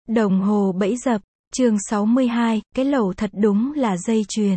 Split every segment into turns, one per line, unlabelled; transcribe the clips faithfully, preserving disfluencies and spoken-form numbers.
Đồng hồ bẫy dập, chương sáu mươi hai, cái lẩu thật đúng là dây chuyền.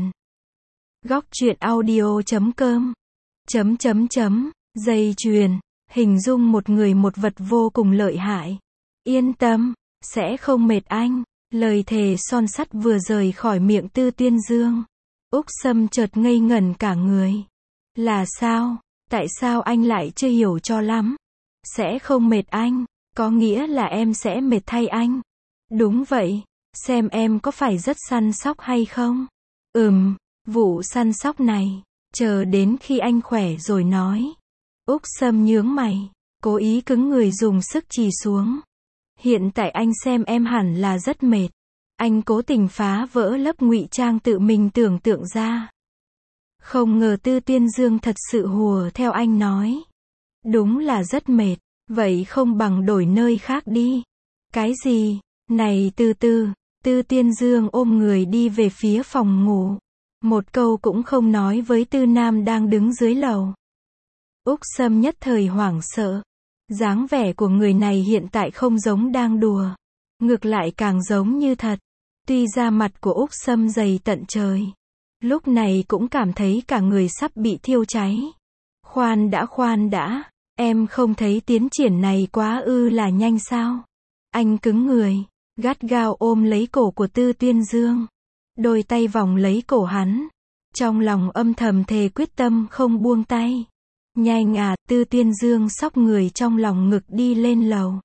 Góc truyện audio chấm com chấm chấm chấm, dây chuyền, hình dung một người một vật vô cùng lợi hại. Yên tâm, sẽ không mệt anh. Lời thề son sắt vừa rời khỏi miệng Tư Tuyên Dương. Úc Sâm chợt ngây ngẩn cả người. Là sao? Tại sao anh lại chưa hiểu cho lắm? Sẽ không mệt anh, có nghĩa là em sẽ mệt thay anh. Đúng vậy, xem em có phải rất săn sóc hay không? Ừm, vụ săn sóc này, chờ đến khi anh khỏe rồi nói. Úc Sâm nhướng mày, cố ý cứng người dùng sức chì xuống. Hiện tại anh xem em hẳn là rất mệt. Anh cố tình phá vỡ lớp ngụy trang tự mình tưởng tượng ra. Không ngờ Tư Tuyên Dương thật sự hùa theo anh nói. Đúng là rất mệt, vậy không bằng đổi nơi khác đi. Cái gì? Này Tư Tư, Tư Tuyên Dương ôm người đi về phía phòng ngủ. Một câu cũng không nói với Tư Nam đang đứng dưới lầu. Úc Sâm nhất thời hoảng sợ. Dáng vẻ của người này hiện tại không giống đang đùa. Ngược lại càng giống như thật. Tuy da mặt của Úc Sâm dày tận trời. Lúc này cũng cảm thấy cả người sắp bị thiêu cháy. Khoan đã khoan đã, em không thấy tiến triển này quá ư là nhanh sao? Anh cứng người, gắt gao ôm lấy cổ của Tư Tuyên Dương. Đôi tay vòng lấy cổ hắn. Trong lòng âm thầm thề quyết tâm không buông tay. Nhanh à, Tư Tuyên Dương xóc người trong lòng ngực đi lên lầu.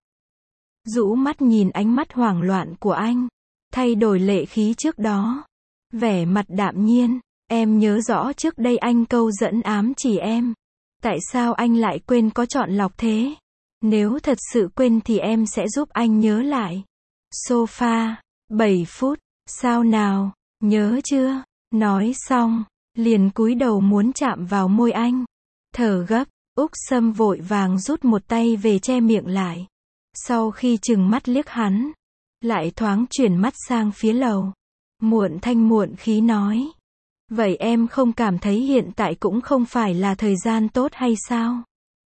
Rũ mắt nhìn ánh mắt hoảng loạn của anh. Thay đổi lệ khí trước đó. Vẻ mặt đạm nhiên, em nhớ rõ trước đây anh câu dẫn ám chỉ em. Tại sao anh lại quên có chọn lọc thế? Nếu thật sự quên thì em sẽ giúp anh nhớ lại. Sofa, bảy phút, sao nào, nhớ chưa? Nói xong, liền cúi đầu muốn chạm vào môi anh. Thở gấp, Úc Sâm vội vàng rút một tay về che miệng lại. Sau khi chừng mắt liếc hắn, lại thoáng chuyển mắt sang phía lầu. Muộn thanh muộn khí nói. Vậy em không cảm thấy hiện tại cũng không phải là thời gian tốt hay sao?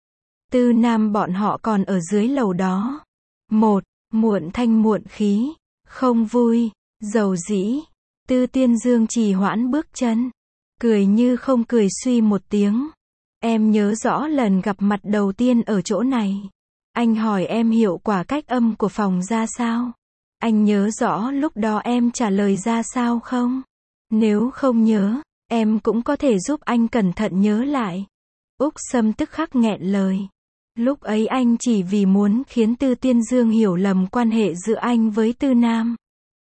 Tư Nam bọn họ còn ở dưới lầu đó. Một, muộn thanh muộn khí. Không vui, dầu dĩ. Tư Tuyên Dương trì hoãn bước chân. Cười như không cười suy một tiếng. Em nhớ rõ lần gặp mặt đầu tiên ở chỗ này. Anh hỏi em hiệu quả cách âm của phòng ra sao? Anh nhớ rõ lúc đó em trả lời ra sao không? Nếu không nhớ, em cũng có thể giúp anh cẩn thận nhớ lại. Úc Sâm tức khắc nghẹn lời. Lúc ấy anh chỉ vì muốn khiến Tư Tuyên Dương hiểu lầm quan hệ giữa anh với Tư Nam.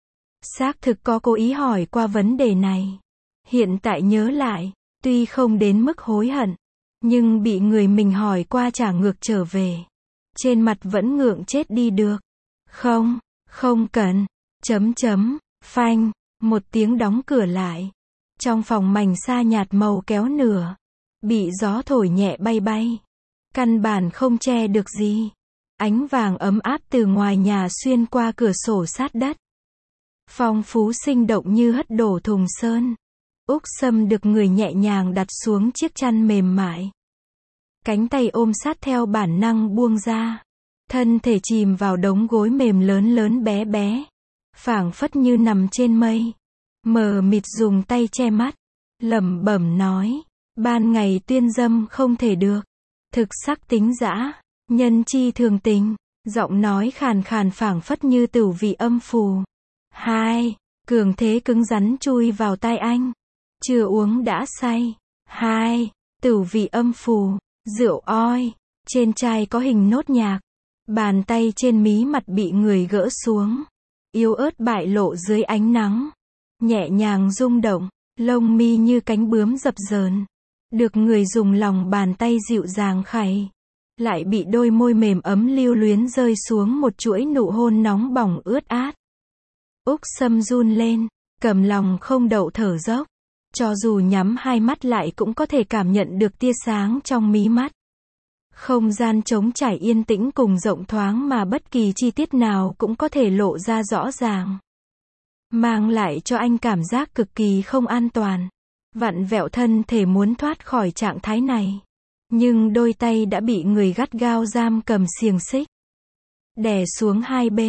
Xác thực có cố ý hỏi qua vấn đề này. Hiện tại nhớ lại, tuy không đến mức hối hận, nhưng bị người mình hỏi qua trả ngược trở về. Trên mặt vẫn ngượng chết đi được. Không, không cần, chấm chấm, phanh, một tiếng đóng cửa lại. Trong phòng mảnh sa nhạt màu kéo nửa, bị gió thổi nhẹ bay bay. Căn bản không che được gì. Ánh vàng ấm áp từ ngoài nhà xuyên qua cửa sổ sát đất. Phong phú sinh động như hất đổ thùng sơn. Úc Sâm được người nhẹ nhàng đặt xuống chiếc chăn mềm mại. Cánh tay ôm sát theo bản năng buông ra. Thân thể chìm vào đống gối mềm lớn lớn bé bé. Phảng phất như nằm trên mây. Mờ mịt dùng tay che mắt. Lẩm bẩm nói. Ban ngày tuyên dâm không thể được. Thực sắc tính dã. Nhân chi thường tình. Giọng nói khàn khàn phảng phất như tửu vị âm phù. Hai. Cường thế cứng rắn chui vào tai anh. Chưa uống đã say. Hai. Tửu vị âm phù. Rượu oi. Trên chai có hình nốt nhạc. Bàn tay trên mí mặt bị người gỡ xuống. Yếu ớt bại lộ dưới ánh nắng. Nhẹ nhàng rung động. Lông mi như cánh bướm dập dờn. Được người dùng lòng bàn tay dịu dàng khày. Lại bị đôi môi mềm ấm lưu luyến rơi xuống một chuỗi nụ hôn nóng bỏng ướt át. Úc Sâm run lên. Cầm lòng không đậu thở dốc. Cho dù nhắm hai mắt lại cũng có thể cảm nhận được tia sáng trong mí mắt. Không gian trống trải yên tĩnh cùng rộng thoáng mà bất kỳ chi tiết nào cũng có thể lộ ra rõ ràng. Mang lại cho anh cảm giác cực kỳ không an toàn. Vặn vẹo thân thể muốn thoát khỏi trạng thái này. Nhưng đôi tay đã bị người gắt gao giam cầm xiềng xích. Đè xuống hai bên.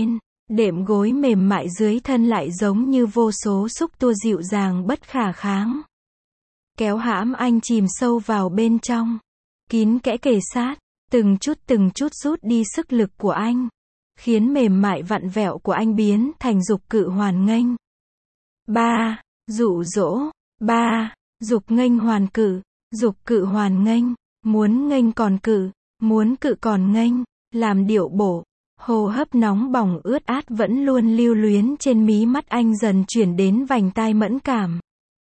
Đệm gối mềm mại dưới thân lại giống như vô số xúc tua dịu dàng bất khả kháng. Kéo hãm anh chìm sâu vào bên trong. Kín kẽ kề sát, từng chút từng chút rút đi sức lực của anh. Khiến mềm mại vặn vẹo của anh biến thành dục cự hoàn nghênh. Ba. Dụ dỗ. Ba. Dục nghênh hoàn cự. Dục cự hoàn nghênh. Muốn nghênh còn cự. Muốn cự còn nghênh. Làm điệu bộ. Hô hấp nóng bỏng ướt át vẫn luôn lưu luyến trên mí mắt anh dần chuyển đến vành tai mẫn cảm.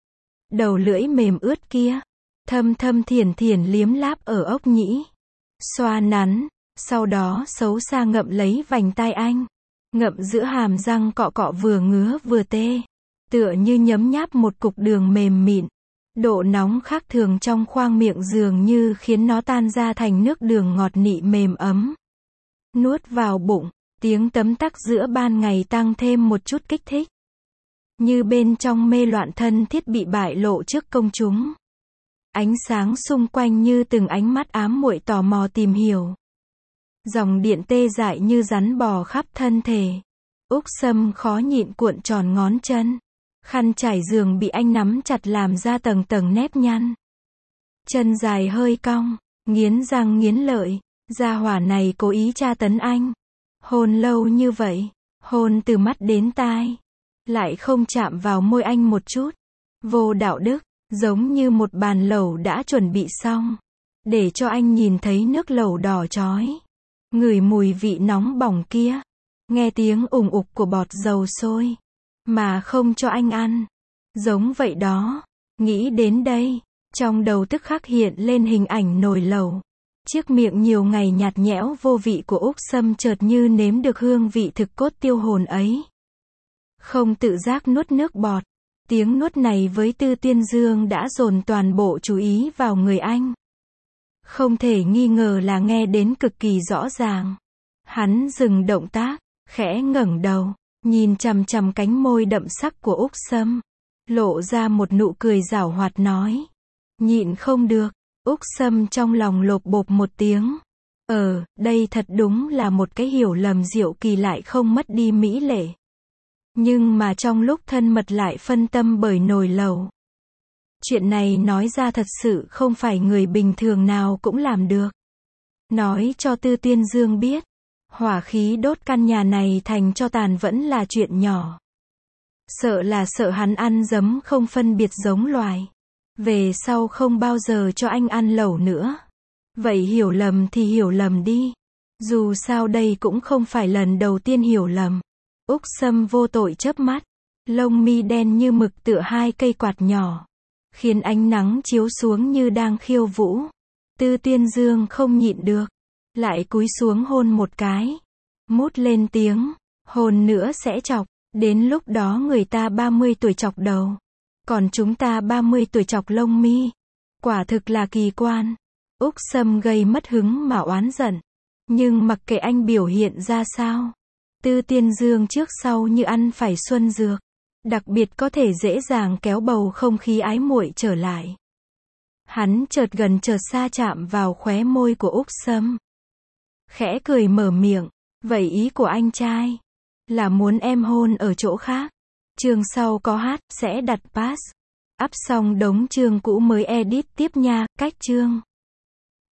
Đầu lưỡi mềm ướt kia. Thâm thâm thiển thiển liếm láp ở ốc nhĩ. Xoa nắn. Sau đó xấu xa ngậm lấy vành tai anh. Ngậm giữa hàm răng cọ cọ vừa ngứa vừa tê. Tựa như nhấm nháp một cục đường mềm mịn. Độ nóng khác thường trong khoang miệng dường như khiến nó tan ra thành nước đường ngọt nị mềm ấm. Nuốt vào bụng, tiếng tấm tắc giữa ban ngày tăng thêm một chút kích thích. Như bên trong mê loạn thân thiết bị bại lộ trước công chúng. Ánh sáng xung quanh như từng ánh mắt ám muội tò mò tìm hiểu. Dòng điện tê dại như rắn bò khắp thân thể. Úc Sâm khó nhịn cuộn tròn ngón chân. Khăn trải giường bị anh nắm chặt làm ra tầng tầng nếp nhăn. Chân dài hơi cong, nghiến răng nghiến lợi. Gia hỏa này cố ý tra tấn anh. Hôn lâu như vậy, hôn từ mắt đến tai. Lại không chạm vào môi anh một chút. Vô đạo đức, giống như một bàn lẩu đã chuẩn bị xong. Để cho anh nhìn thấy nước lẩu đỏ chói. Ngửi mùi vị nóng bỏng kia. Nghe tiếng ùng ục của bọt dầu sôi. Mà không cho anh ăn. Giống vậy đó. Nghĩ đến đây, trong đầu tức khắc hiện lên hình ảnh nồi lẩu. Chiếc miệng nhiều ngày nhạt nhẽo vô vị của Úc Sâm chợt như nếm được hương vị thực cốt tiêu hồn ấy. Không tự giác nuốt nước bọt. Tiếng nuốt này với Tư Tuyên Dương đã dồn toàn bộ chú ý vào người anh. Không thể nghi ngờ là nghe đến cực kỳ rõ ràng. Hắn dừng động tác, khẽ ngẩng đầu, nhìn chằm chằm cánh môi đậm sắc của Úc Sâm. Lộ ra một nụ cười giảo hoạt nói. Nhịn không được. Úc Sâm trong lòng lộp bộp một tiếng. Ờ, đây thật đúng là một cái hiểu lầm diệu kỳ lại không mất đi mỹ lệ. Nhưng mà trong lúc thân mật lại phân tâm bởi nồi lẩu. Chuyện này nói ra thật sự không phải người bình thường nào cũng làm được. Nói cho Tư Tuyên Dương biết. Hỏa khí đốt căn nhà này thành tro tàn vẫn là chuyện nhỏ. Sợ là sợ hắn ăn dấm không phân biệt giống loài. Về sau không bao giờ cho anh ăn lẩu nữa. Vậy hiểu lầm thì hiểu lầm đi. Dù sao đây cũng không phải lần đầu tiên hiểu lầm. Úc Sâm vô tội chớp mắt. Lông mi đen như mực tựa hai cây quạt nhỏ. Khiến ánh nắng chiếu xuống như đang khiêu vũ. Tư Tuyên Dương không nhịn được. Lại cúi xuống hôn một cái. Mút lên tiếng. Hôn nữa sẽ chọc. Đến lúc đó người ta ba mươi tuổi chọc đầu. Còn chúng ta ba mươi tuổi chọc lông mi. Quả thực là kỳ quan. Úc Sâm gây mất hứng mà oán giận. Nhưng mặc kệ anh biểu hiện ra sao. Tư Tuyên Dương trước sau như ăn phải xuân dược. Đặc biệt có thể dễ dàng kéo bầu không khí ái muội trở lại. Hắn chợt gần chợt xa chạm vào khóe môi của Úc Sâm. Khẽ cười mở miệng. Vậy ý của anh trai là muốn em hôn ở chỗ khác. Chương sau có hát, sẽ đặt pass. Up xong đống chương cũ mới edit tiếp nha, cách chương.